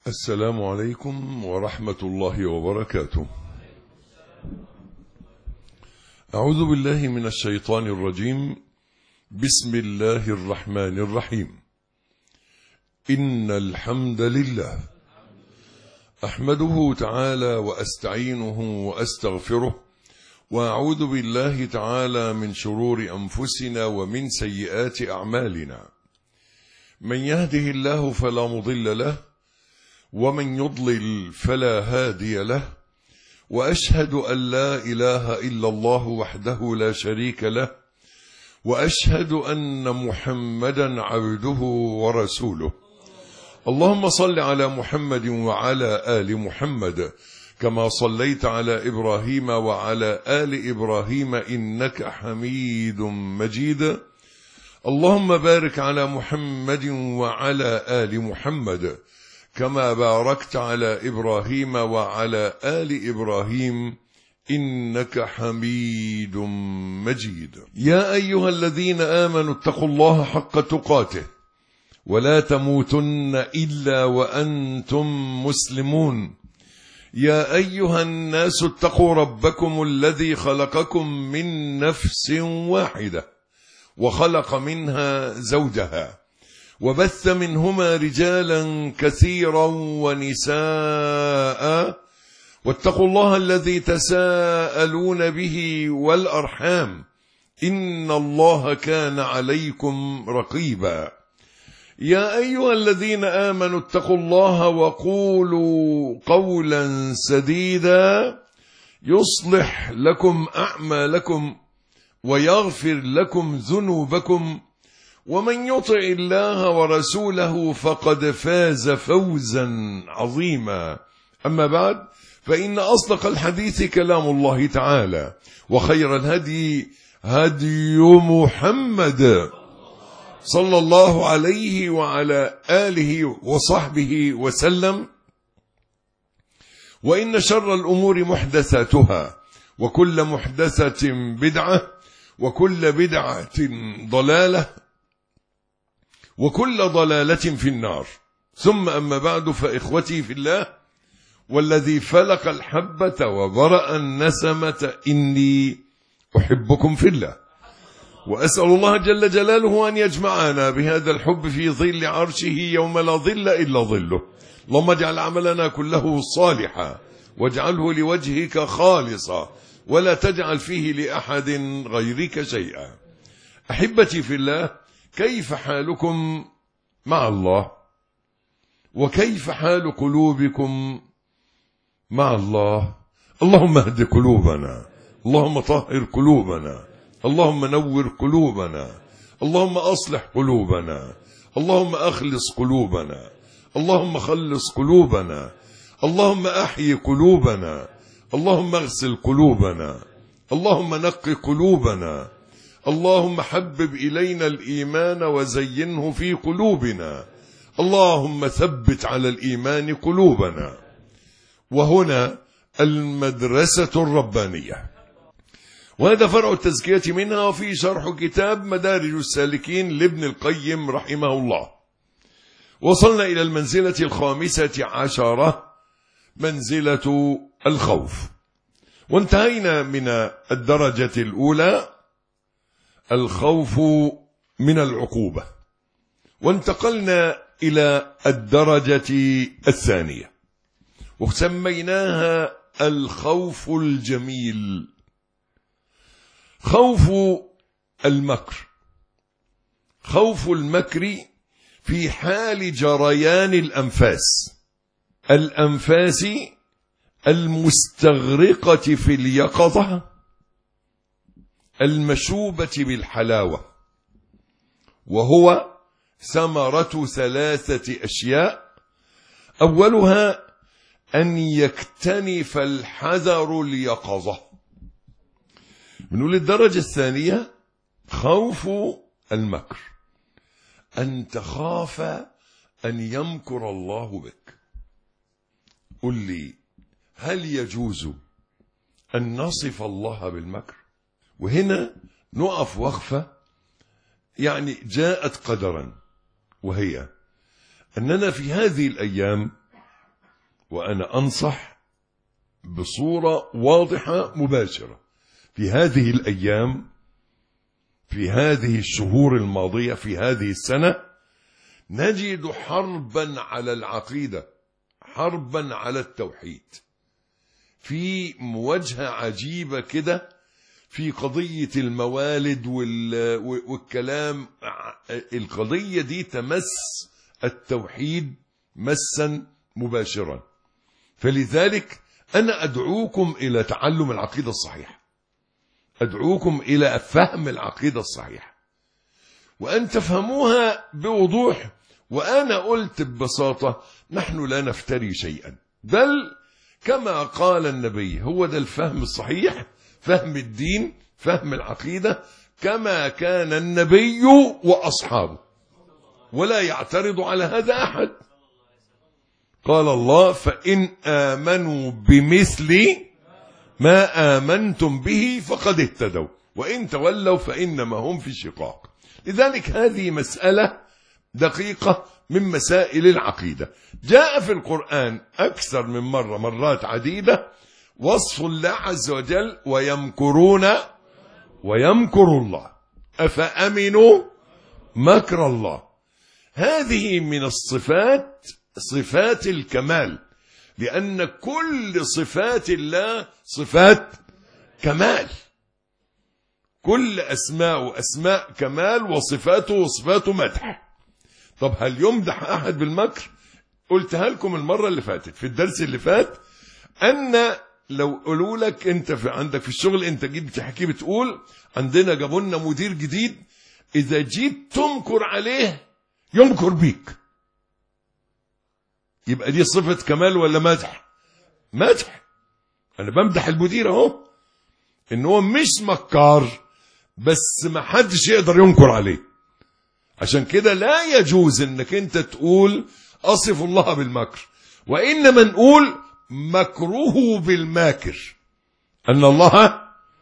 السلام عليكم ورحمة الله وبركاته. أعوذ بالله من الشيطان الرجيم. بسم الله الرحمن الرحيم. إن الحمد لله أحمده تعالى وأستعينه وأستغفره، وأعوذ بالله تعالى من شرور أنفسنا ومن سيئات أعمالنا. من يهده الله فلا مضل له، ومن يضلل فلا هادي له، وأشهد أن لا إله إلا الله وحده لا شريك له، وأشهد أن محمدا عبده ورسوله. اللهم صل على محمد وعلى آل محمد كما صليت على إبراهيم وعلى آل إبراهيم إنك حميد مجيد. اللهم بارك على محمد وعلى آل محمد كما باركت على إبراهيم وعلى آل إبراهيم إنك حميد مجيد. يا أيها الذين آمنوا اتقوا الله حق تقاته ولا تموتن إلا وأنتم مسلمون. يا أيها الناس اتقوا ربكم الذي خلقكم من نفس واحدة وخلق منها زوجها، وبث منهما رجالا كثيرا ونساء، واتقوا الله الذي تساءلون به والأرحام إن الله كان عليكم رقيبا. يا أيها الذين آمنوا اتقوا الله وقولوا قولا سديدا يصلح لكم أعمالكم ويغفر لكم ذنوبكم، ومن يطع الله ورسوله فقد فاز فوزا عظيما. أما بعد، فإن أصدق الحديث كلام الله تعالى، وخير الهدي هدي محمد صلى الله عليه وعلى آله وصحبه وسلم. وإن شر الأمور محدثاتها، وكل محدثة بدعة، وكل بدعة ضلالة، وكل ضلالة في النار. ثم أما بعد، فإخوتي في الله، والذي فلق الحبة وبرأ النسمة إني أحبكم في الله، وأسأل الله جل جلاله أن يجمعنا بهذا الحب في ظل عرشه يوم لا ظل إلا ظله. اللهم اجعل عملنا كله صالحا، واجعله لوجهك خالصا، ولا تجعل فيه لأحد غيرك شيئا. أحبتي في الله، كيف حالكم مع الله؟ وكيف حال قلوبكم مع الله؟ اللهم اهد قلوبنا، اللهم طهر قلوبنا، اللهم نور قلوبنا، اللهم أصلح قلوبنا، اللهم أخلص قلوبنا، اللهم خلص قلوبنا، اللهم أحيي قلوبنا، اللهم اغسل قلوبنا، اللهم نقي قلوبنا، اللهم حبب إلينا الإيمان وزينه في قلوبنا، اللهم ثبت على الإيمان قلوبنا. وهنا المدرسة الربانية، وهذا فرع التزكية منها، وفي شرح كتاب مدارج السالكين لابن القيم رحمه الله. وصلنا إلى المنزلة الخامسة عشرة، منزلة الخوف، وانتهينا من الدرجة الأولى الخوف من العقوبة، وانتقلنا إلى الدرجة الثانية وسميناها الخوف الجميل. خوف المكر، خوف المكر في حال جريان الأنفاس المستغرقة في اليقظة المشوبة بالحلاوة، وهو ثمرة ثلاثة أشياء. أولها أن يكتنف الحذر اليقظة. بنقول الدرجة الثانية خوف المكر، أن تخاف أن يمكر الله بك. قل لي، هل يجوز أن نصف الله بالمكر؟ وهنا نقف وقفة يعني جاءت قدرا، وهي أننا في هذه الأيام وأنا أنصح بصورة واضحة مباشرة في هذه الأيام، في هذه الشهور الماضية، في هذه السنة، نجد حربا على العقيدة، حربا على التوحيد، في مواجهة عجيبة كده في قضية الموالد والكلام. القضية دي تمس التوحيد مسا مباشرا. فلذلك أنا أدعوكم إلى تعلم العقيدة الصحيحة، أدعوكم إلى فهم العقيدة الصحيحة وأن تفهموها بوضوح. وأنا قلت ببساطة نحن لا نفتري شيئا، بل كما قال النبي هو ده الفهم الصحيح، فهم الدين، فهم العقيدة كما كان النبي وأصحابه، ولا يعترض على هذا أحد. قال الله: فإن آمنوا بمثل ما آمنتم به فقد اهتدوا وإن تولوا فإنما هم في شقاق. لذلك هذه مسألة دقيقة من مسائل العقيدة. جاء في القرآن أكثر من مرة، مرات عديدة، وصف الله عز وجل: ويمكرون ويمكر الله أفأمنوا مكر الله. هذه من الصفات، صفات الكمال، لأن كل صفات الله صفات كمال، كل أسماء أسماء كمال، وصفاته وصفاته مدح. طب هل يمدح أحد بالمكر؟ قلتها لكم المرة اللي فاتت في الدرس اللي فات، أن لو قالوا لك أنت عندك في الشغل، أنت جيت بتحكي بتقول عندنا جابوا لنا مدير جديد، إذا جيت تمكر عليه يمكر بيك، يبقى دي صفة كمال ولا مدح؟ مدح. أنا بمدح المدير أهو إن هو مش مكار، بس ما حدش يقدر ينكر عليه. عشان كده لا يجوز إنك أنت تقول أصف الله بالمكر، وإنما نقول مكروه بالماكر، أن الله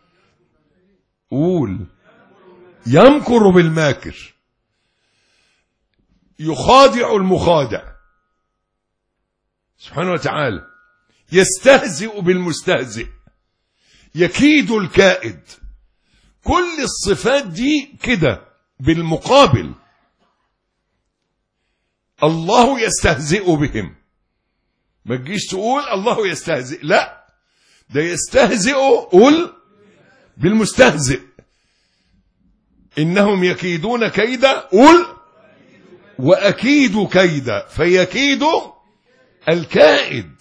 قول يمكر بالماكر، يخادع المخادع سبحانه وتعالى، يستهزئ بالمستهزئ، يكيد الكائد. كل الصفات دي كده. بالمقابل الله يستهزئ بهم، ما تجيش تقول الله يستهزئ، لا، ده يستهزئ قول بالمستهزئ. إنهم يكيدون كيدا قول وأكيد كيدا، فيكيد الكائد.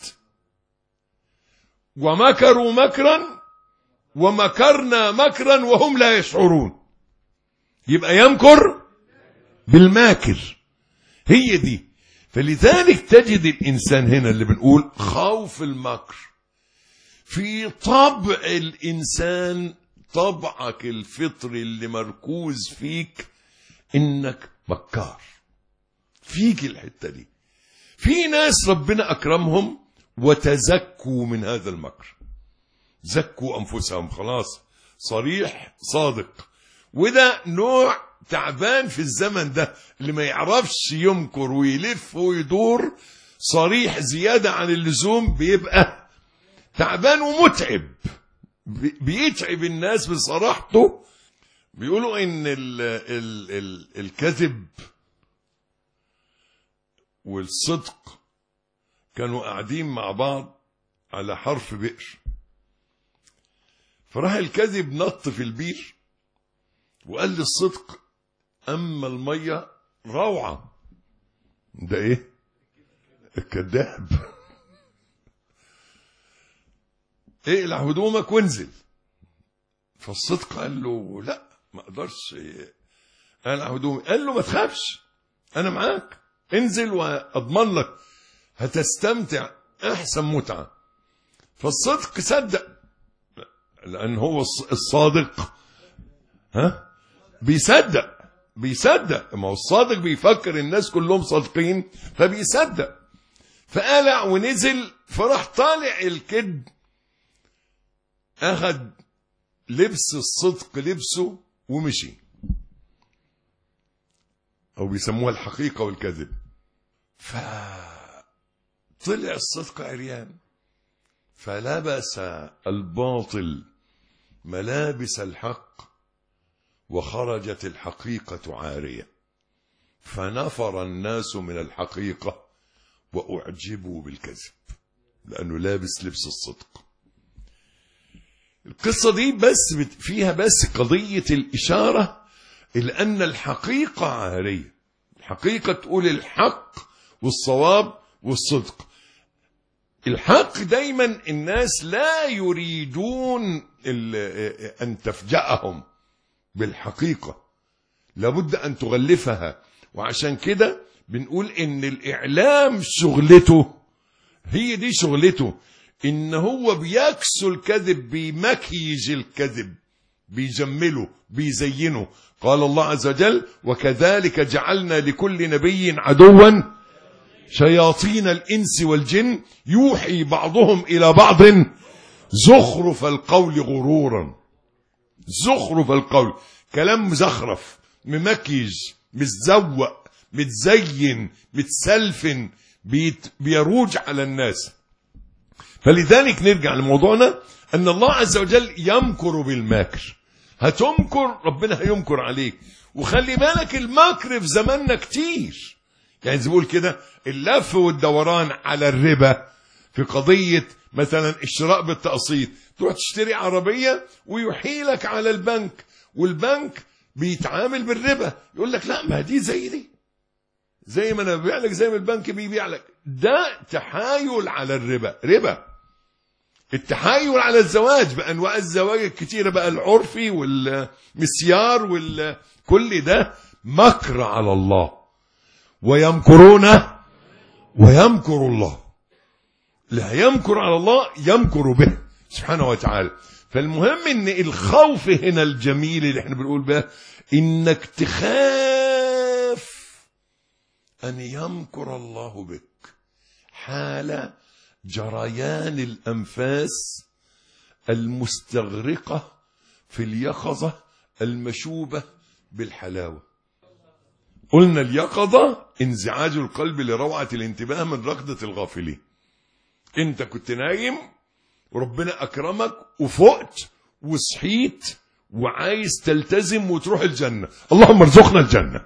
ومكروا مكرا ومكرنا مكرا وهم لا يشعرون، يبقى يمكر بالماكر. هي دي. فلذلك تجد الإنسان هنا اللي بنقول خوف المكر في طبع الإنسان، طبعك الفطري اللي مركوز فيك إنك مكار، فيك الحتة دي. في ناس ربنا أكرمهم وتزكوا من هذا المكر، زكوا أنفسهم، خلاص، صريح صادق. وده نوع تعبان في الزمن ده، اللي ما يعرفش يمكر ويلف ويدور صريح زيادة عن اللزوم بيبقى تعبان ومتعب، بيتعب الناس بصراحته. بيقولوا ان الكذب والصدق كانوا قاعدين مع بعض على حرف بئر، فراح الكذب نط في البير وقال للصدق: اما الميه روعه. ده ايه؟ الكذاب. اقلع هدومك وانزل. فالصدق قال له: لا، ما اقدرش اقلع هدومي. قال له: ما تخافش، انا معاك، انزل واضمن لك هتستمتع احسن متعه. فالصدق صدق، لان هو الصادق بيصدق. ما هو الصادق بيفكر الناس كلهم صادقين فبيصدق. فقلع ونزل، فراح طالع الكذب، اخذ لبس الصدق لبسه ومشي، او بيسموها الحقيقة والكذب. طلع الصدق عريان، فلبس الباطل ملابس الحق وخرجت الحقيقة عارية، فنفر الناس من الحقيقة وأعجبوا بالكذب لأنه لابس لبس الصدق. القصة دي بس فيها بس قضية الإشارة إلى أن الحقيقة عارية. الحقيقة تقول الحق والصواب والصدق. الحق دايما الناس لا يريدون أن تفجأهم بالحقيقة، لابد أن تغلفها. وعشان كده بنقول إن الإعلام شغلته، هي دي شغلته، إن هو بيكسو الكذب، بيمكيج الكذب، بيجمله، بيزينه. قال الله عز وجل: وكذلك جعلنا لكل نبي عدوا شياطين الإنس والجن يوحي بعضهم إلى بعض زخرف القول غرورا. زخرف القول، كلام مزخرف، ممكيج، متزوق، متزين، متسلفن، بيروج على الناس. فلذلك نرجع لموضوعنا، أن الله عز وجل يمكر بالماكر. هتمكر، ربنا هيمكر عليك. وخلي بالك المكر في زماننا كتير، يعني زي بقول كده اللف والدوران على الربا في قضية مثلا الشراء بالتقسيط. تروح تشتري عربية ويحيلك على البنك، والبنك بيتعامل بالربا، يقول لك لا ما دي زي دي، زي ما انا ببيع لك زي ما البنك بيبيع لك. ده تحايل على الربا. ربا التحايل على الزواج بأنواع الزواج الكتيرة بقى، العرفي والمسيار كل ده مكر على الله. ويمكرون ويمكر الله. لا يمكر على الله يمكر به سبحانه وتعالى. فالمهم ان الخوف هنا الجميل اللي احنا بنقول به، انك تخاف ان يمكر الله بك حال جريان الأنفاس المستغرقة في اليقظة المشوبة بالحلاوة. قلنا اليقظة انزعاج القلب لروعة الانتباه من ركضة الغافلين. انت كنت نايم وربنا أكرمك وفقت وصحيت وعايز تلتزم وتروح الجنة، اللهم ارزقنا الجنة.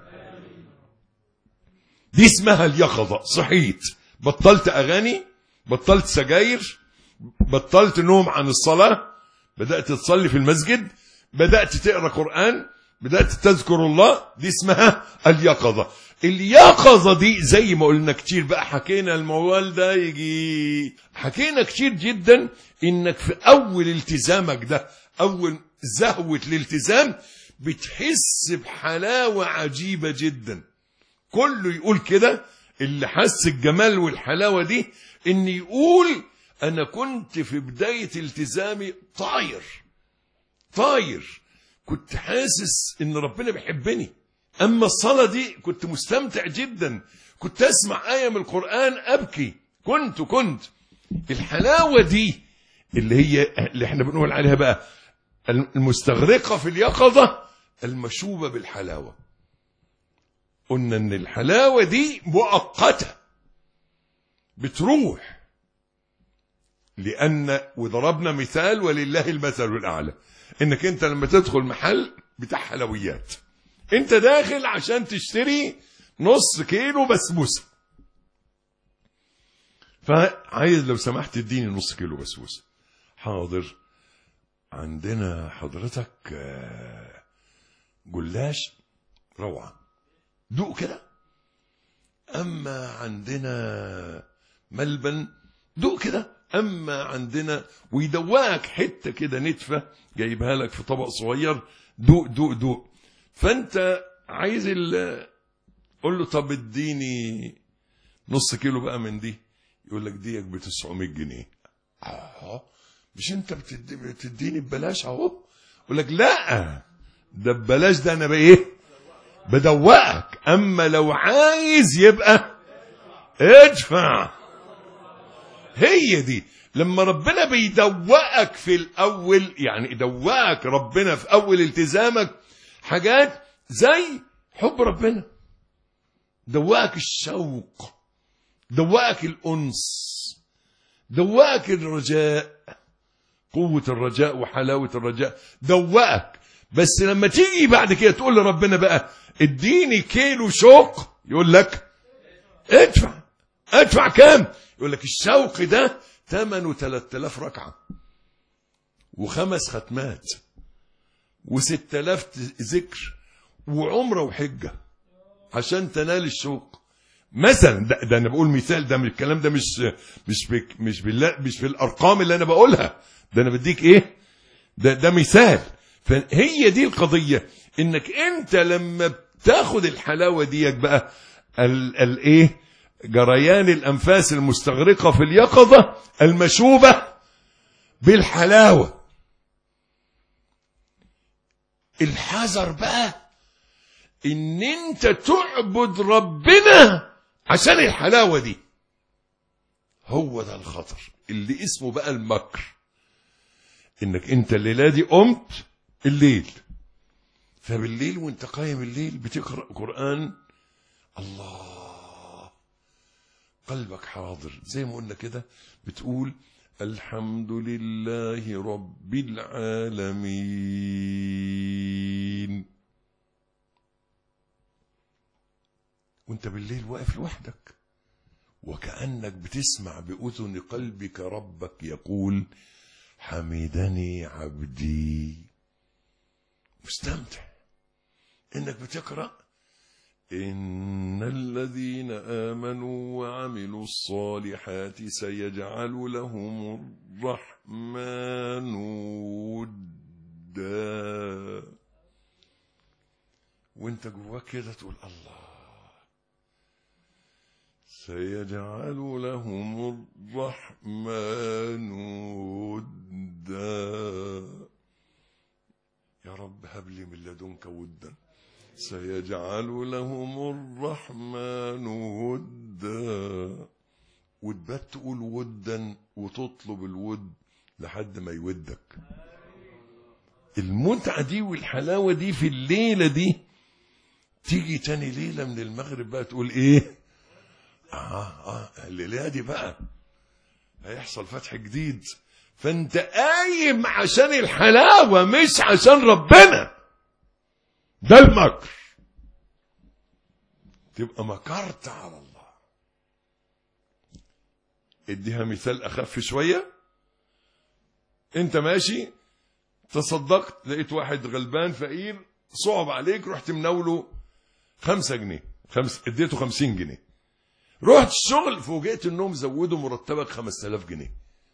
دي اسمها اليقظة. صحيت، بطلت أغاني، بطلت سجاير، بطلت نوم عن الصلاة، بدأت تصلي في المسجد، بدأت تقرأ قرآن، بدأت تذكر الله. دي اسمها اليقظة. اليقظة دي زي ما قلنا كتير بقى، حكينا الموال ده يجي، حكينا كتير جدا انك في اول التزامك ده، اول زهوة الالتزام، بتحس بحلاوة عجيبة جدا. كله يقول كده، اللي حس الجمال والحلاوة دي، ان يقول انا كنت في بداية التزامي طاير، كنت حاسس ان ربنا بيحبني. اما الصلاة دي كنت مستمتع جدا، كنت اسمع آية من القرآن ابكي، كنت الحلاوة دي اللي احنا بنقول عليها بقى المستغرقة في اليقظة المشوبة بالحلاوة. قلنا ان الحلاوة دي مؤقتة بتروح، لان وضربنا مثال ولله المثل الاعلى، انك انت لما تدخل محل بتاع حلويات، انت داخل عشان تشتري نص كيلو بسبوسة، فعايز لو سمحت تديني نص كيلو بسبوسة. حاضر، عندنا حضرتك جلاش روعة، دوق كده. اما عندنا ملبن، دوق كده. اما عندنا، ويدوقك حته كده نتفه جايبها لك في طبق صغير، دوق. فانت عايز قول له طب اديني نص كيلو بقى من دي، يقول لك ديك ب 900 جنيه. مش انت بتديني ببلاش اهو؟ يقول لك لا، ده ببلاش، ده انا بايه؟ بدوقك. اما لو عايز يبقى ادفع. هي دي لما ربنا بيدوقك في الاول، يعني يدوقك ربنا في اول التزامك حاجات زي حب ربنا، دوقك الشوق دوقك الأنس، دوقك الرجاء، قوة الرجاء وحلاوة الرجاء، دوقك. بس لما تيجي بعد كده تقول لربنا بقى اديني كيلو شوق، يقول لك ادفع كام؟ يقول لك الشوق ده ثمنه 3000 ركعة و5 ختمات و6000 ذكر وعمرة وحجة عشان تنال الشوق مثلا. ده انا بقول مثال، ده الكلام ده مش في الارقام اللي انا بقولها، ده انا بديك ايه، ده مثال. فهي دي القضية، انك انت لما بتاخد الحلاوة ديك بقى الايه، جريان الانفاس المستغرقة في اليقظة المشوبة بالحلاوة. الحذر بقى ان انت تعبد ربنا عشان الحلاوة دي، هو ده الخطر اللي اسمه بقى المكر. انك انت الليلة دي قمت الليل، فبالليل وانت قايم الليل بتقرأ قرآن، الله قلبك حاضر زي ما قلنا كده، بتقول الحمد لله رب العالمين، وانت بالليل واقف لوحدك وكأنك بتسمع بأذن قلبك ربك يقول حمدني عبدي، مستمتع انك بتقرأ إن الذين آمنوا وعملوا الصالحات سيجعل لهم الرحمن ودا، وانت جواك كده تقول الله سيجعل لهم الرحمن ودا، يا رب هب لي من لدنك ودا، سيجعل لهم الرحمن ودا، وتبات تقول ودا وتطلب الود لحد ما يودك. المتعة دي والحلاوة دي في الليلة دي، تيجي تاني ليلة من المغرب بقى تقول ايه، الليلة دي بقى هيحصل فتح جديد، فانت قايم عشان الحلاوة مش عشان ربنا، ده المكر، تبقى مكرت على الله. اديها مثال اخف شوية، انت ماشي تصدقت لقيت واحد غلبان فقير صعب عليك، رحت منوله 5 جنيه، اديته 50 جنيه، رحت الشغل فوجئت انهم زودوا مرتبك 5000 جنيه.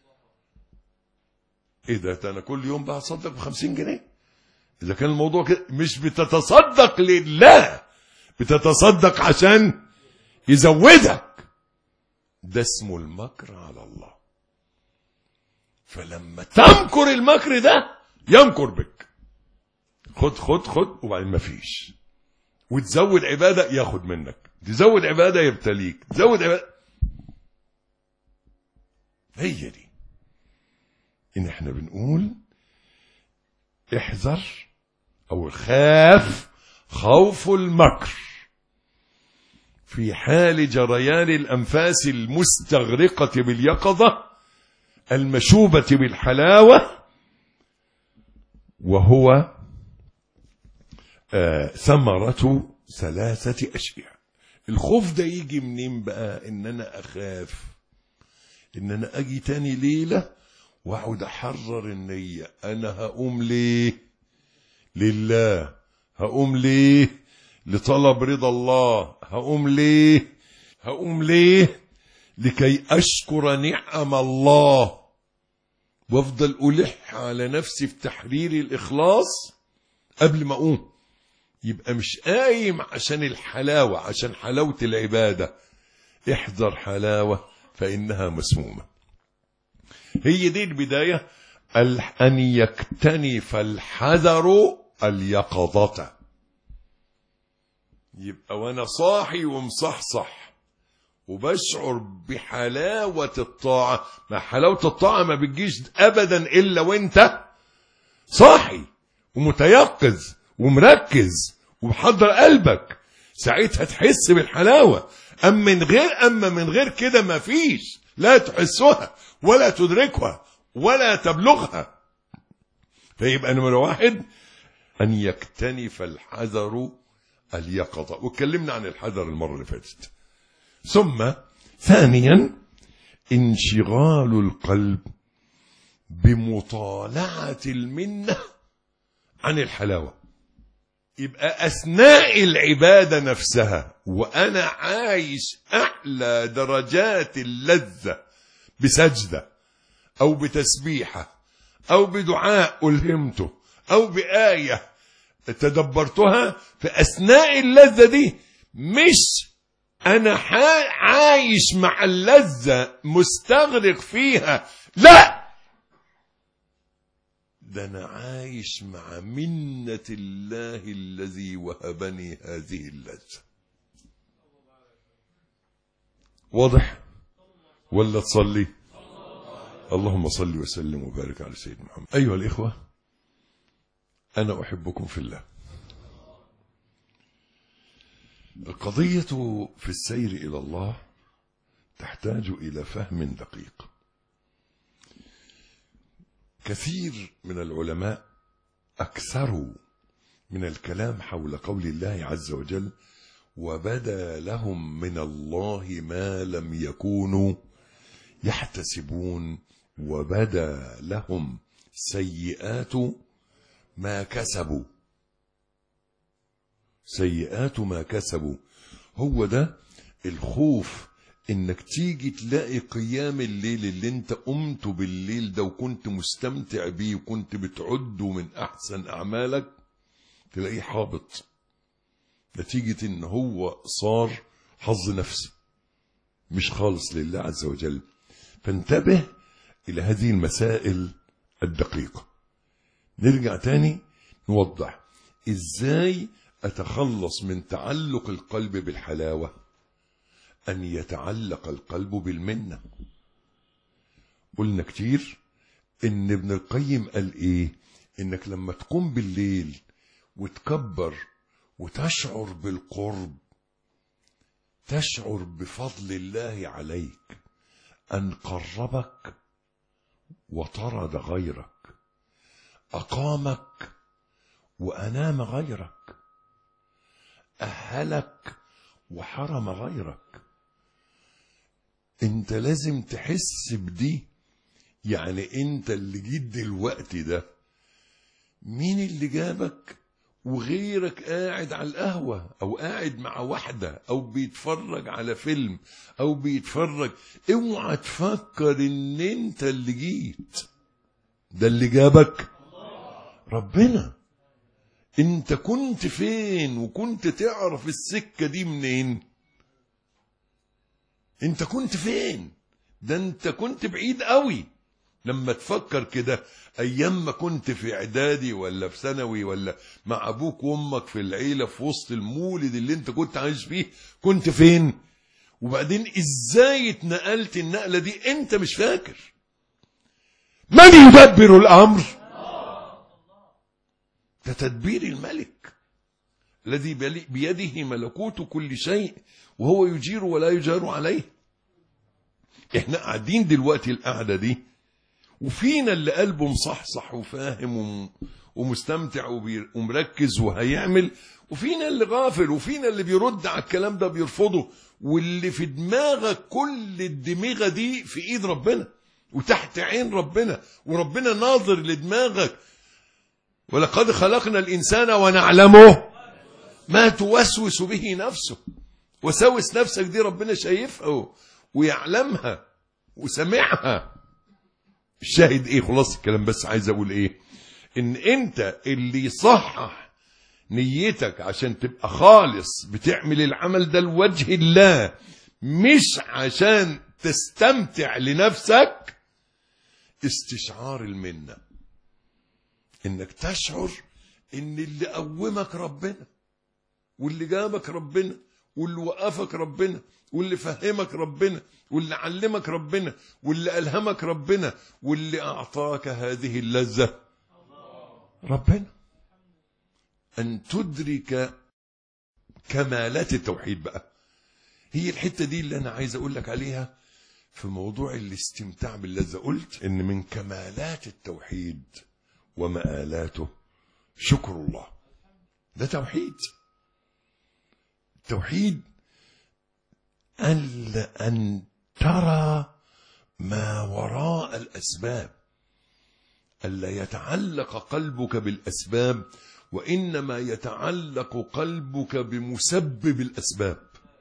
ايه ده انا كل يوم بقى اتصدق ب50 جنيه؟ اذا كان الموضوع كده مش بتتصدق لله، بتتصدق عشان يزودك، ده اسمه المكر على الله. فلما تمكر المكر ده يمكر بك، خد وبعدين ما فيش، وتزود عبادة ياخد منك، تزود عبادة يبتليك، تزود عبادة. هي دي ان احنا بنقول احذر او خاف خوف المكر في حال جريان الانفاس المستغرقة باليقظة المشوبة بالحلاوة، وهو ثمرة 3 أشياء. الخوف ده يجي منين بقى؟ ان انا اخاف ان انا اجي تاني ليلة واقعد احرر النية، انا هقوم ليه؟ لله. هقوم ليه؟ لطلب رضا الله. هقوم ليه؟ لكي اشكر نعم الله، وافضل الح على نفسي في تحرير الاخلاص قبل ما اقوم. يبقى مش قايم عشان الحلاوة، عشان حلاوة العبادة. احذر حلاوة فإنها مسمومة. هي دي البداية، أن يكتنف الحذر اليقظة. يبقى وانا صاحي ومصحصح وبشعر بحلاوة الطاعة. ما حلاوة الطاعة ما بتجيش أبدا إلا وانت صاحي ومتيقظ ومركز ومحضر قلبك. ساعتها تحس بالحلاوة. أما من غير كده ما فيش، لا تحسها ولا تدركها ولا تبلغها. فيبقى نمرة 1 أن يكتنف الحذر اليقظة، واتكلمنا عن الحذر المرة اللي فاتت. ثم ثانيا انشغال القلب بمطالعة المنة عن الحلاوة. يبقى أثناء العبادة نفسها وأنا عايش أعلى درجات اللذة بسجدة أو بتسبيحة أو بدعاء ألهمته أو بآية تدبرتها، في أثناء اللذة دي مش أنا عايش مع اللذة مستغرق فيها، لا، ده أنا عايش مع منة الله الذي وهبني هذه اللذة. واضح ولا تصلي؟ اللهم صل وسلم وبارك على سيدنا محمد. أيها الإخوة، أنا أحبكم في الله. القضية في السير إلى الله تحتاج إلى فهم دقيق. كثير من العلماء أكثروا من الكلام حول قول الله عز وجل: وبدا لهم من الله ما لم يكونوا يحتسبون وبدا لهم سيئات ما كسبوا. سيئات ما كسبوا، هو ده الخوف، انك تيجي تلاقي قيام الليل اللي انت قمت بالليل ده وكنت مستمتع بيه وكنت بتعده من احسن اعمالك، تلاقيه حابط نتيجة ان هو صار حظ نفسي مش خالص لله عز وجل. فانتبه الى هذه المسائل الدقيقة. نرجع تاني نوضح ازاي اتخلص من تعلق القلب بالحلاوة. أن يتعلق القلب بالمنة. قلنا كتير إن ابن القيم قال إيه؟ إنك لما تقوم بالليل وتكبر وتشعر بالقرب، تشعر بفضل الله عليك أن قربك وطرد غيرك، أقامك وأنام غيرك، أهلك وحرم غيرك. انت لازم تحس بدي. يعني انت اللي جيت دلوقتي ده، مين اللي جابك وغيرك قاعد على القهوة او قاعد مع واحدة او بيتفرج على فيلم او بيتفرج؟ اوعى تفكر ان انت اللي جيت، ده اللي جابك ربنا. انت كنت فين وكنت تعرف السكة دي منين؟ انت كنت فين؟ ده انت كنت بعيد قوي. لما تفكر كده، ايام ما كنت في اعدادي ولا في ثانوي ولا مع ابوك وامك في العيلة في وسط المولد اللي انت كنت عايش فيه، كنت فين؟ وبعدين ازاي اتنقلت النقلة دي انت مش فاكر؟ من يدبر الامر؟ ده تدبير الملك الذي بيده ملكوت كل شيء وهو يجير ولا يجار عليه. احنا قاعدين دلوقتي القعدة دي وفينا اللي قلبه مصحصح وفاهم ومستمتع ومركز وهيعمل، وفينا اللي غافل، وفينا اللي بيرد على الكلام ده بيرفضه، واللي في دماغك كل الدماغة دي في ايد ربنا وتحت عين ربنا، وربنا ناظر لدماغك. ولقد خلقنا الإنسان ونعلمه ما توسوس به نفسه. وسوس نفسك دي ربنا شايفها ويعلمها وسمعها. الشاهد ايه؟ خلاص الكلام، بس عايز اقول ايه؟ ان انت اللي يصحح نيتك عشان تبقى خالص بتعمل العمل ده لوجه الله، مش عشان تستمتع لنفسك. استشعار المنة، انك تشعر ان اللي قومك ربنا، واللي جابك ربنا، واللي وقفك ربنا، واللي فهمك ربنا، واللي علمك ربنا، واللي ألهمك ربنا، واللي أعطاك هذه اللذة ربنا. أن تدرك كمالات التوحيد بقى هي الحتة دي اللي أنا عايز أقول لك عليها في موضوع الاستمتاع باللذة. قلت إن من كمالات التوحيد ومآلاته شكر الله. ده توحيد. توحيد أن ترى ما وراء الأسباب، ألا يتعلق قلبك بالأسباب، وإنما يتعلق قلبك بمسبب الأسباب.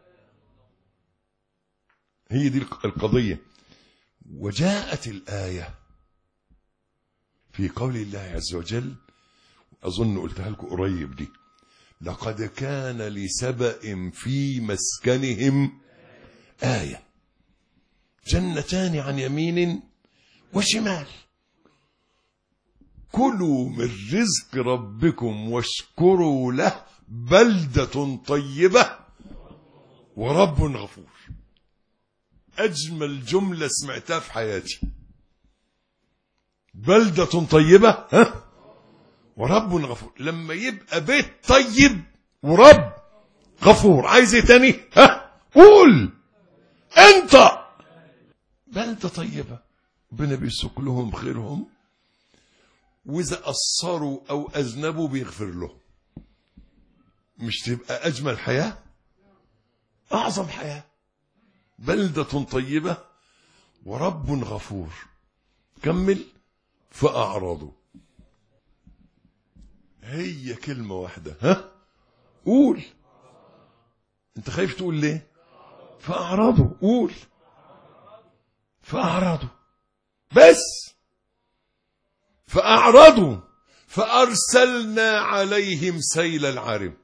هي دي القضية. وجاءت الآية في قول الله عز وجل، أظن قلتها لكم قريب دي: لقد كان لسبأ في مسكنهم آية، جنتان عن يمين وشمال، كلوا من رزق ربكم واشكروا له بلدة طيبة ورب غفور. أجمل جملة سمعتها في حياتي، بلدة طيبة ورب غفور. لما يبقى بيت طيب ورب غفور، عايز ايه تاني؟ قول انت. بلدة طيبة، ربنا بيسوق لهم خيرهم، واذا قصروا او اذنبوا بيغفر لهم. مش تبقى اجمل حياة؟ اعظم حياة. بلدة طيبة ورب غفور. كمل. فأعرضوا. هي كلمة واحدة. قول. انت خايف تقول ليه؟ فأعرضوا. قول. فأعرضوا بس. فأعرضوا فأرسلنا عليهم سيل العرم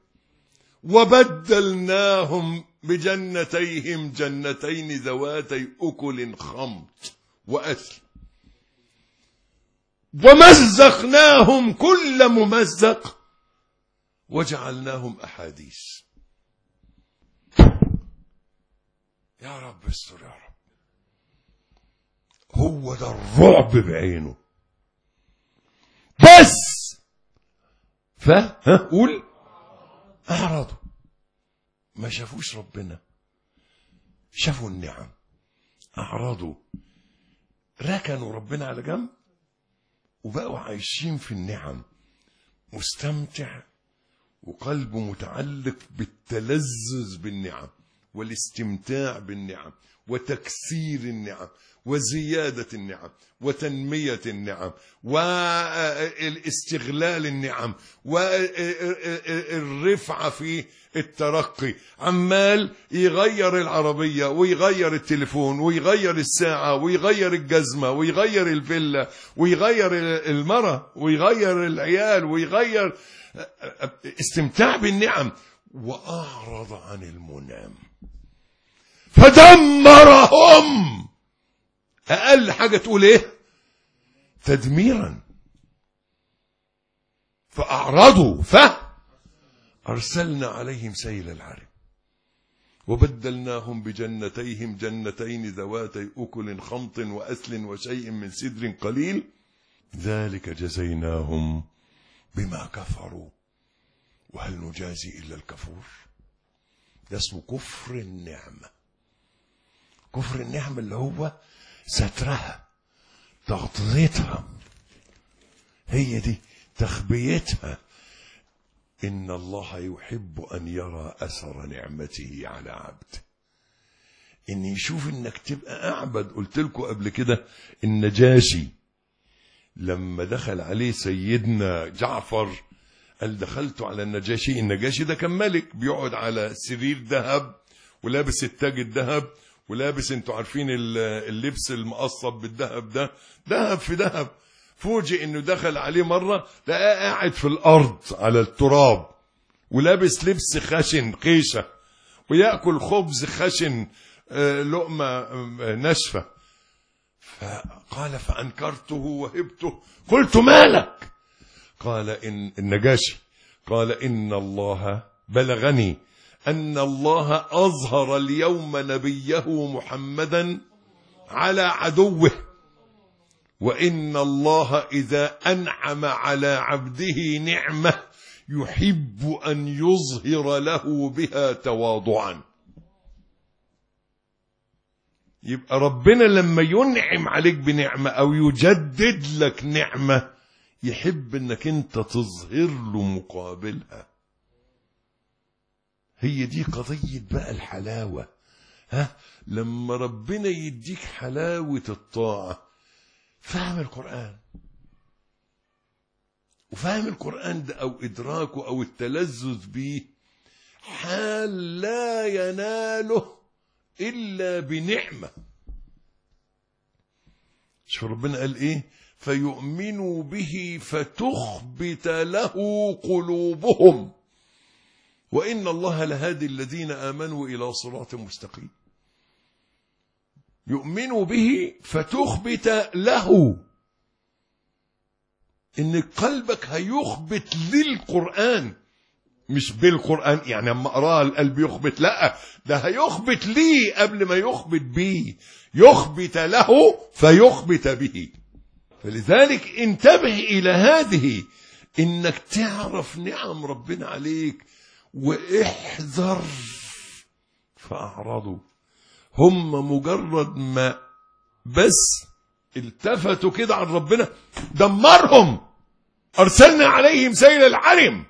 وبدلناهم بجنتيهم جنتين ذواتي أكل خمط وأثل ومزقناهم كل ممزق وجعلناهم أحاديث. يا رب استر يا رب. هو ده الرعب بعينه. بس قول. أعرضوا، ما شافوش ربنا، شافوا النعم. أعرضوا، ركنوا ربنا على جنب وبقوا عايشين في النعم، مستمتع وقلبه متعلق بالتلذذ بالنعم والاستمتاع بالنعم وتكسير النعم وزيادة النعم وتنمية النعم والاستغلال النعم والرفعة في الترقي. عمال يغير العربية ويغير التليفون ويغير الساعة ويغير الجزمة ويغير الفيلا ويغير المرأة ويغير العيال ويغير استمتاع بالنعم. وأعرض عن المنام فدمرهم. أقل حاجة تقول إيه؟ تدميرا. فأعرضوا فأرسلنا عليهم سيل العرم وبدلناهم بجنتيهم جنتين ذواتي أكل خمط وأثل وشيء من سدر قليل ذلك جزيناهم بما كفروا وهل نجازي إلا الكفور. ده اسمه كفر النعمة. كفر النعمة اللي هو سترها، تغطيتها، هي دي تخبيتها. إن الله يحب أن يرى أثر نعمته على عبده، إن يشوف إنك تبقى أعبد. قلت لكم قبل كده النجاشي لما دخل عليه سيدنا جعفر قال دخلت على النجاشي. النجاشي ده كان ملك بيقعد على سرير ذهب ولابس التاج الذهب ولابس، انتوا عارفين اللبس المقصب بالذهب ده، ذهب في ذهب. فوجئ انه دخل عليه مرة لقاه قاعد في الارض على التراب ولابس لبس خشن قيشة ويأكل خبز خشن لقمة ناشفة. فقال فأنكرته وهبته. قلت مالك؟ قال إن النجاشي قال إن الله بلغني أن الله أظهر اليوم نبيه محمدا على عدوه، وإن الله إذا أنعم على عبده نعمة يحب أن يظهر له بها تواضعا. يبقى ربنا لما ينعم عليك بنعمة أو يجدد لك نعمة يحب أنك أنت تظهر له مقابلها. هي دي قضية بقى الحلاوة. لما ربنا يديك حلاوة الطاعة، فهم القرآن، وفهم القرآن ده أو إدراكه أو التلذذ به حال لا يناله إلا بنعمة. شوف ربنا قال إيه؟ فيؤمنوا به فتخبت له قلوبهم وإن الله لهادي الذين آمنوا إلى صراط مستقيم. يؤمنوا به فتخبت له، إن قلبك هيخبت للقرآن، مش بالقرآن يعني اما اقراه القلب يخبت، لا ده هيخبت لي قبل ما يخبت بيه، يخبت له فيخبت به. فلذلك انتبه إلى هذه، إنك تعرف نعم ربنا عليك واحذر. فأعرضوا، هم مجرد ما بس التفتوا كده عن ربنا دمرهم. أرسلنا عليهم سيل العرم،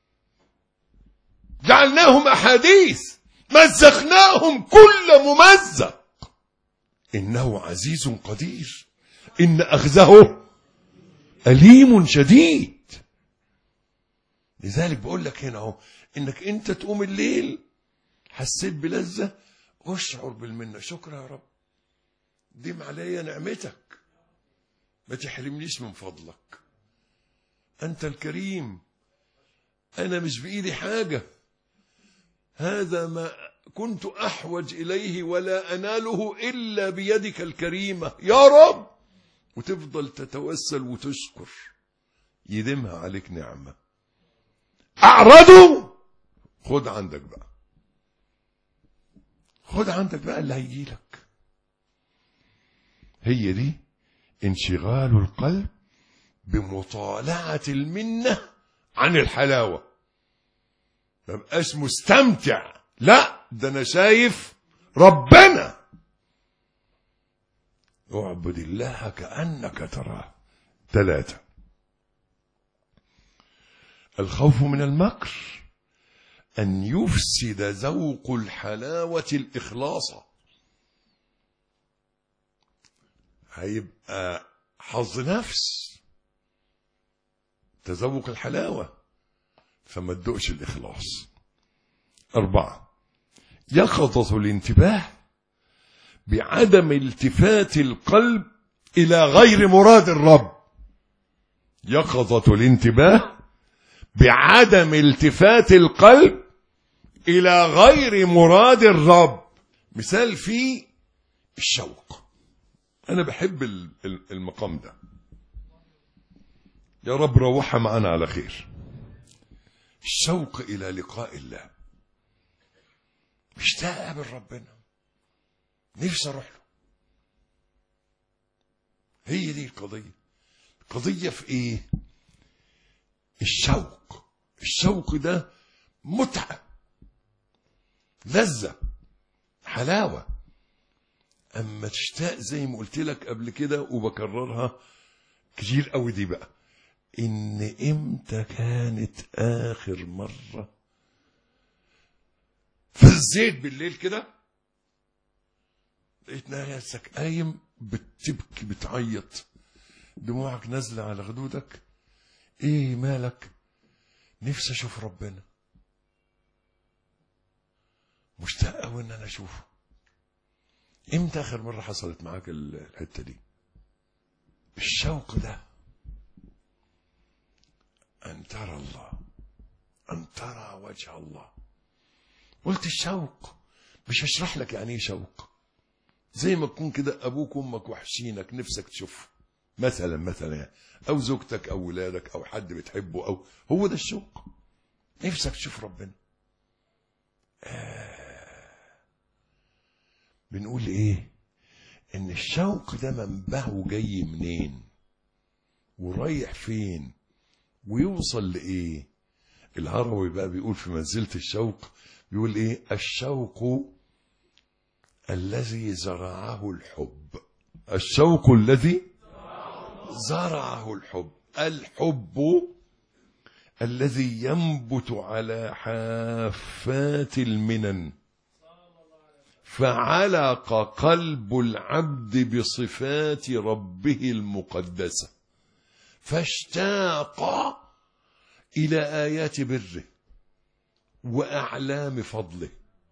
جعلناهم أحاديث، مزقناهم كل ممزق، إنه عزيز قدير، إن أخذه أليم شديد. لذلك بقول لك هنا اهو، إنك أنت تقوم الليل حسيت بلذة، اشعر بالمنة، شكرا يا رب، ديم عليا نعمتك، ما تحرمنيش من فضلك، أنت الكريم، أنا مش بإيدي حاجة، هذا ما كنت أحوج إليه ولا أناله إلا بيدك الكريمة يا رب. وتفضل تتوسل وتشكر، يدمها عليك نعمة. أعرضوا، خد عندك بقى، خد عندك بقى اللي هيجي لك. هي دي انشغال القلب بمطالعة المنة عن الحلاوة. ما بقاش مستمتع، لا ده انا شايف ربنا. اعبد الله كأنك تراه. 3، الخوف من المكر أن يفسد ذوق الحلاوة الإخلاص. هيبقى حظ نفس تذوق الحلاوة فما تدوقش الإخلاص. 4، يقظة الانتباه بعدم التفات القلب إلى غير مراد الرب. يقظة الانتباه بعدم التفات القلب إلى غير مراد الرب. مثال فيه الشوق. أنا بحب المقام ده، يا رب روحها معنا على خير. الشوق إلى لقاء الله، مشتاق أقابل ربنا، نفسي أروح له. هي دي القضية. القضية في إيه؟ الشوق. الشوق ده متعة، لذة، حلاوة. أما تشتاق زي ما قلت لك قبل كده وبكررها كتير قوي دي بقى، إن إمتى كانت آخر مرة فزيت بالليل كده لقيت نفسك قايم بتبكي بتعيط، دموعك نازلة على خدودك، إيه مالك؟ نفسي أشوف ربنا، مشتاق قوي إن أنا أشوفه. إمتى آخر مرة حصلت معاك الحتة دي؟ الشوق ده، أن ترى الله، أن ترى وجه الله. قلت الشوق، مش هشرح لك يعني ايه شوق. زي ما تكون كده أبوك وأمك وحشينك نفسك تشوف مثلا يعني، أو زوجتك أو ولادك أو حد بتحبه، أو هو ده الشوق، نفسك تشوف ربنا. بنقول إيه؟ إن الشوق ده منبعه جاي منين ورايح فين ويوصل لإيه؟ الهروي بقى بيقول في منزلة الشوق، بيقول ايه؟ الشوق الذي زرعه الحب. الشوق الذي زرعه الحب. الحب الذي ينبت على حافات المنن، فعلق قلب العبد بصفات ربه المقدسة، فاشتاق إلى آيات بره وأعلام فضله.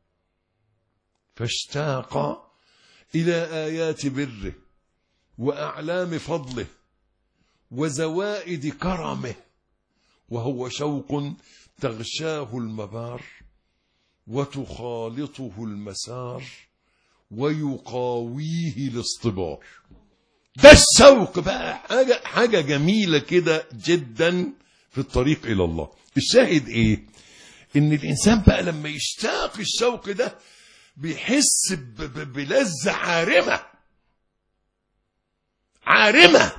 فاشتاق إلى آيات بره وأعلام فضله وزوائد كرمه، وهو شوق تغشاه المبار وتخالطه المسار ويقاويه الاصطبار. ده الشوق بقى، حاجة جميلة كده جدا في الطريق إلى الله. الشاهد إيه؟ إن الإنسان بقى لما يشتاق الشوق ده بيحس بلذة عارمة عارمة.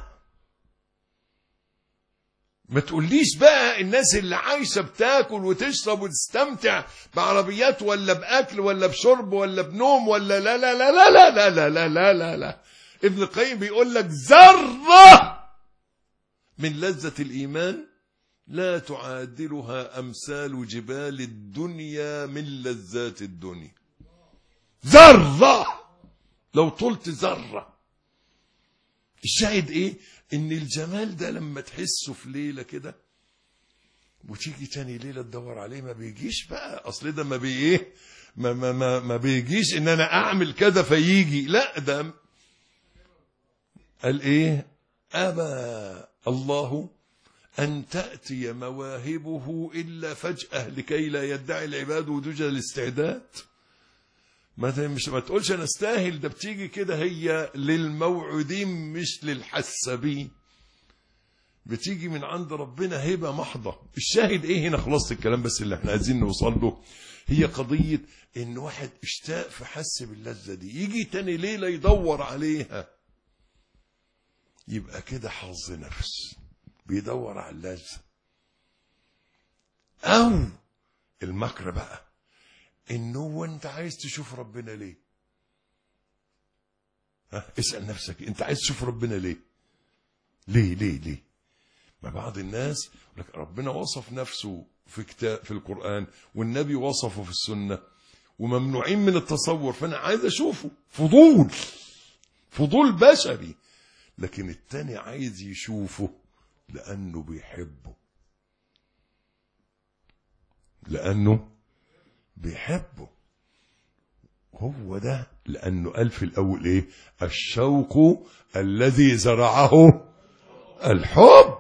ما تقوليش بقى الناس اللي عايشة بتاكل وتشرب وتستمتع بعربيات ولا بأكل ولا بشرب ولا بنوم ولا لا لا لا لا لا لا لا لا لا لا. ابن القيم بيقول لك ذرة من لذة الإيمان لا تعادلها أمثال جبال الدنيا من لذات الدنيا. ذرة لو طلت ذرة. الشاهد ايه؟ ان الجمال ده لما تحسه في ليلة كده وتيجي تاني ليلة تدور عليه ما بيجيش بقى. اصل ده ما بي ايه ما بيجيش ان انا اعمل كذا فيجي. لا، ده قال ايه؟ ابى الله ان تأتي مواهبه الا فجأة لكي لا يدعي العباد وجوج الاستعداد. ما تقولش انا استاهل، ده بتيجي كده، هي للموعودين مش للحسابين، بتيجي من عند ربنا هبة محضة. الشاهد ايه هنا؟ خلاص الكلام بس اللي احنا عايزين نوصل له هي قضية ان واحد اشتاق فحس باللذة دي، يجي تاني ليلة يدور عليها، يبقى كده حظ نفس بيدور على اللذة. او المكر بقى انه وانت عايز تشوف ربنا ليه؟ اسأل نفسك، انت عايز تشوف ربنا ليه؟ ليه؟ ما بعض الناس لك ربنا وصف نفسه في كتاب في القرآن والنبي وصفه في السنة وممنوعين من التصور، فانا عايز اشوفه. فضول بشري. لكن التاني عايز يشوفه لانه بيحبه، هو ده. لأنه قال في الأول إيه؟ الشوق الذي زرعه الحب.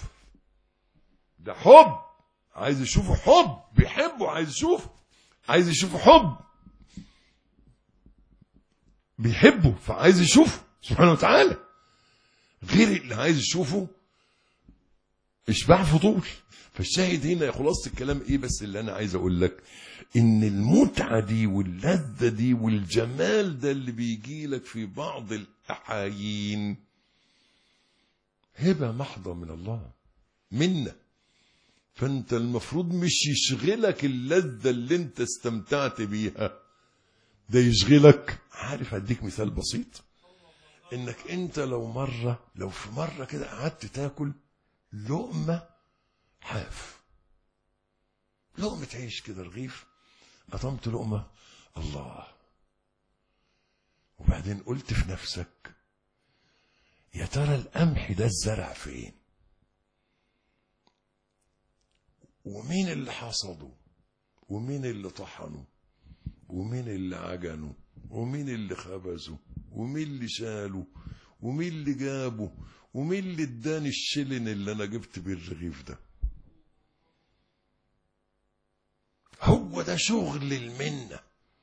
ده حب، عايز يشوفه، حب بيحبه، عايز يشوفه حب بيحبه، فعايز يشوفه سبحانه وتعالى. غير اللي عايز يشوفه اشباع فضول. فالشاهد هنا خلاصة الكلام ايه بس اللي انا عايز اقول لك؟ ان المتعة دي واللذة دي والجمال ده اللي بيجي لك في بعض الاحايين هبة محضة من الله منا. فانت المفروض مش يشغلك اللذة اللي انت استمتعت بيها، ده يشغلك. عارف هديك مثال بسيط، انك انت لو في مرة كده قعدت تاكل لقمة حاف، لقمة عيش كده رغيف، قطمت لقمة الله، وبعدين قلت في نفسك يا ترى القمح ده الزرع فين؟ ومين اللي حصده؟ ومين اللي طحنه؟ ومين اللي عجنه؟ ومين اللي خبزه؟ ومين اللي شاله؟ ومين اللي جابه؟ ومين اللي اداني الشلن اللي انا جبت بيه الرغيف ده؟ هو ده شغل المنة.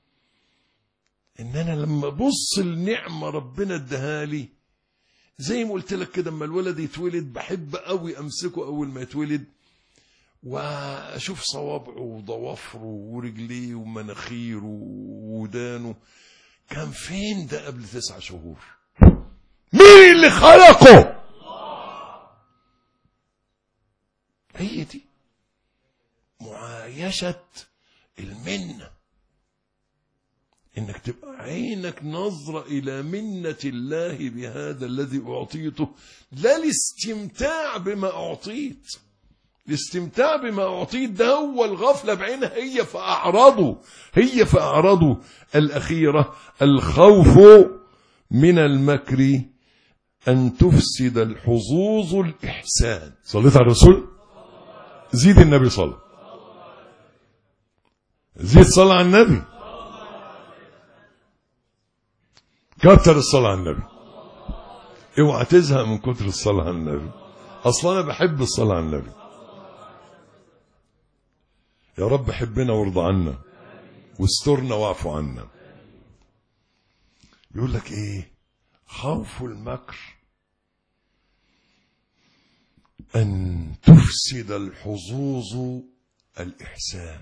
ان انا لما ابص النعمة ربنا اداها لي، زي ما قلت لك كده، اما الولد يتولد بحب قوي امسكه اول ما يتولد واشوف صوابعه وضوافره ورجليه ومناخيره وودانه. كان فين ده قبل 9 شهور؟ مين اللي خلقه؟ هي دي معايشة المنة، انك تبقى عينك نظرة الى منة الله بهذا الذي اعطيته، لا الاستمتاع بما اعطيت. الاستمتاع بما اعطيت ده هو الغفلة بعينها، هي فأعرضوا الأخيرة الخوف من المكر أن تفسد الحظوظ الإحسان. صليت على الرسول، زيد النبي صلى، زيد صلى على النبي، كتر الصلاة على النبي، اوعى تزهق من كتر الصلاة على النبي. اصلا انا بحب الصلاة على النبي. يا رب حبنا وارضى عنا واسترنا واعفو عنا. يقول لك ايه؟ خوف المكر ان تفسد الحظوظ الإحسان.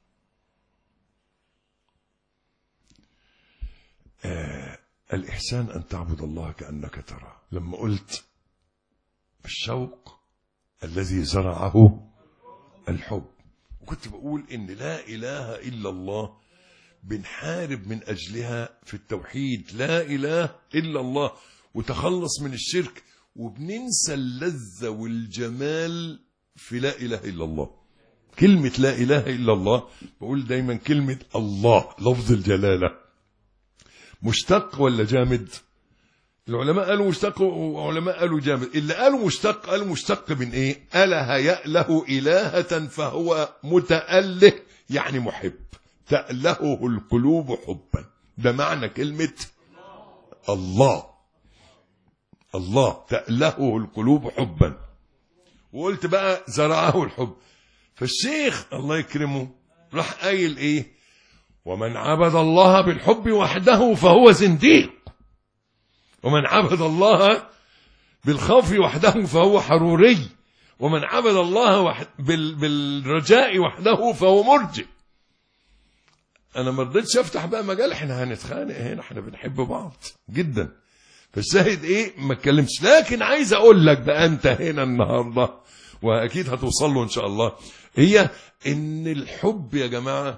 الإحسان أن تعبد الله كأنك تراه. لما قلت الشوق الذي زرعه الحب، وكنت بقول إن لا إله إلا الله بنحارب من أجلها في التوحيد، لا إله إلا الله، وتخلص من الشرك، وبننسى اللذة والجمال في لا إله إلا الله. كلمة لا إله إلا الله، بقول دايما كلمة الله لفظ الجلالة مشتق ولا جامد؟ العلماء قالوا مشتق وعلماء قالوا جامد. اللي قالوا مشتق قالوا مشتق من ايه؟ أله يأله إلهة فهو متأله، يعني محب، تألهه القلوب حبا. ده معنى كلمة الله. الله تألهه القلوب حبا. وقلت بقى زرعه الحب. فالشيخ الله يكرمه راح قايل ايه؟ ومن عبد الله بالحب وحده فهو زنديق، ومن عبد الله بالخوف وحده فهو حروري، ومن عبد الله بالرجاء وحده فهو مرجئ. انا ما رضيتش افتح بقى مجال، احنا هنتخانق هنا، احنا بنحب بعض جدا. فالشاهد ايه؟ ما اتكلمش. لكن عايز اقول لك بقى انت هنا النهارده، واكيد هتوصل له ان شاء الله، هي ان الحب يا جماعه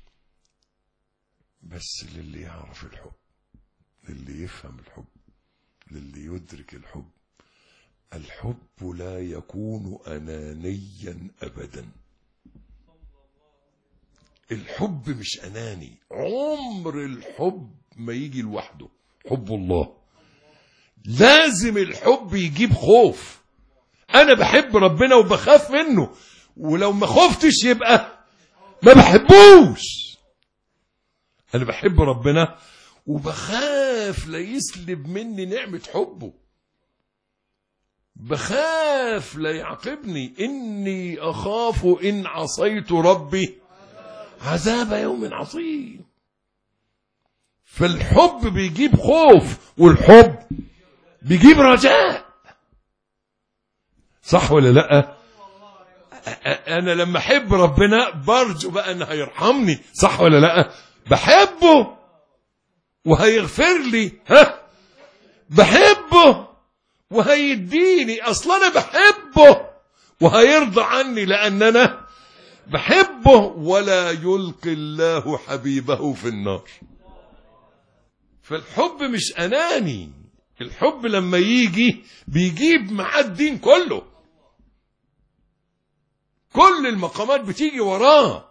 بس للي يعرف الحب، للي يفهم الحب، للي يدرك الحب. الحب لا يكون أنانيا أبدا. الحب مش أناني، عمر الحب ما يجي لوحده. حب الله لازم الحب يجيب خوف. أنا بحب ربنا وبخاف منه، ولو ما خفتش يبقى ما بحبوش. أنا بحب ربنا وبخاف لا يسلب مني نعمة حبه، بخاف لا يعاقبني. إني أخاف إن عصيت ربي عذاب يوم عظيم. فالحب بيجيب خوف، والحب بيجيب رجاء. صح ولا لأ؟ أنا لما أحب ربنا برجو بقى أنه هيرحمني. صح ولا لأ؟ بحبه وهيغفر لي، بحبه وهيديني. اصلا انا بحبه وهيرضى عني لان انا بحبه. ولا يلقي الله حبيبه في النار. فالحب مش اناني. الحب لما يجي بيجيب معاه الدين كله، كل المقامات بتيجي وراه.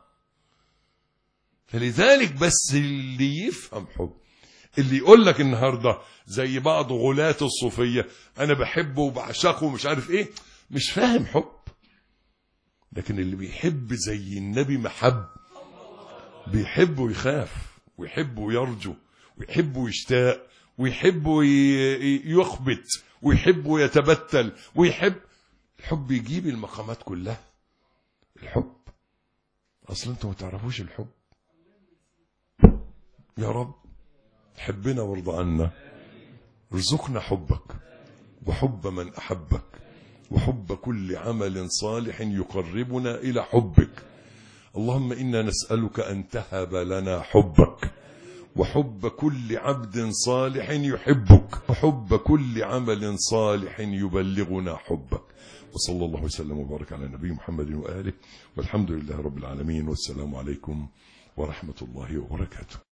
فلذلك بس اللي يفهم حب، اللي يقول لك النهارده زي بعض غلاة الصوفية انا بحبه وبعشقه ومش عارف ايه، مش فاهم حب. لكن اللي بيحب زي النبي محب، بيحب ويخاف، ويحب ويرجو، ويحب ويشتاق، ويحب ويخبت، ويحب ويتبتل، ويحب. الحب يجيب المقامات كلها. الحب اصلا انتوا ما تعرفوش الحب. يا رب حبنا وارضى عنا، ارزقنا حبك وحب من أحبك، وحب كل عمل صالح يقربنا إلى حبك. اللهم إنا نسألك أن تهب لنا حبك وحب كل عبد صالح يحبك، وحب كل عمل صالح يبلغنا حبك. وصلى الله وسلم وبارك على نبي محمد وآله، والحمد لله رب العالمين، والسلام عليكم ورحمة الله وبركاته.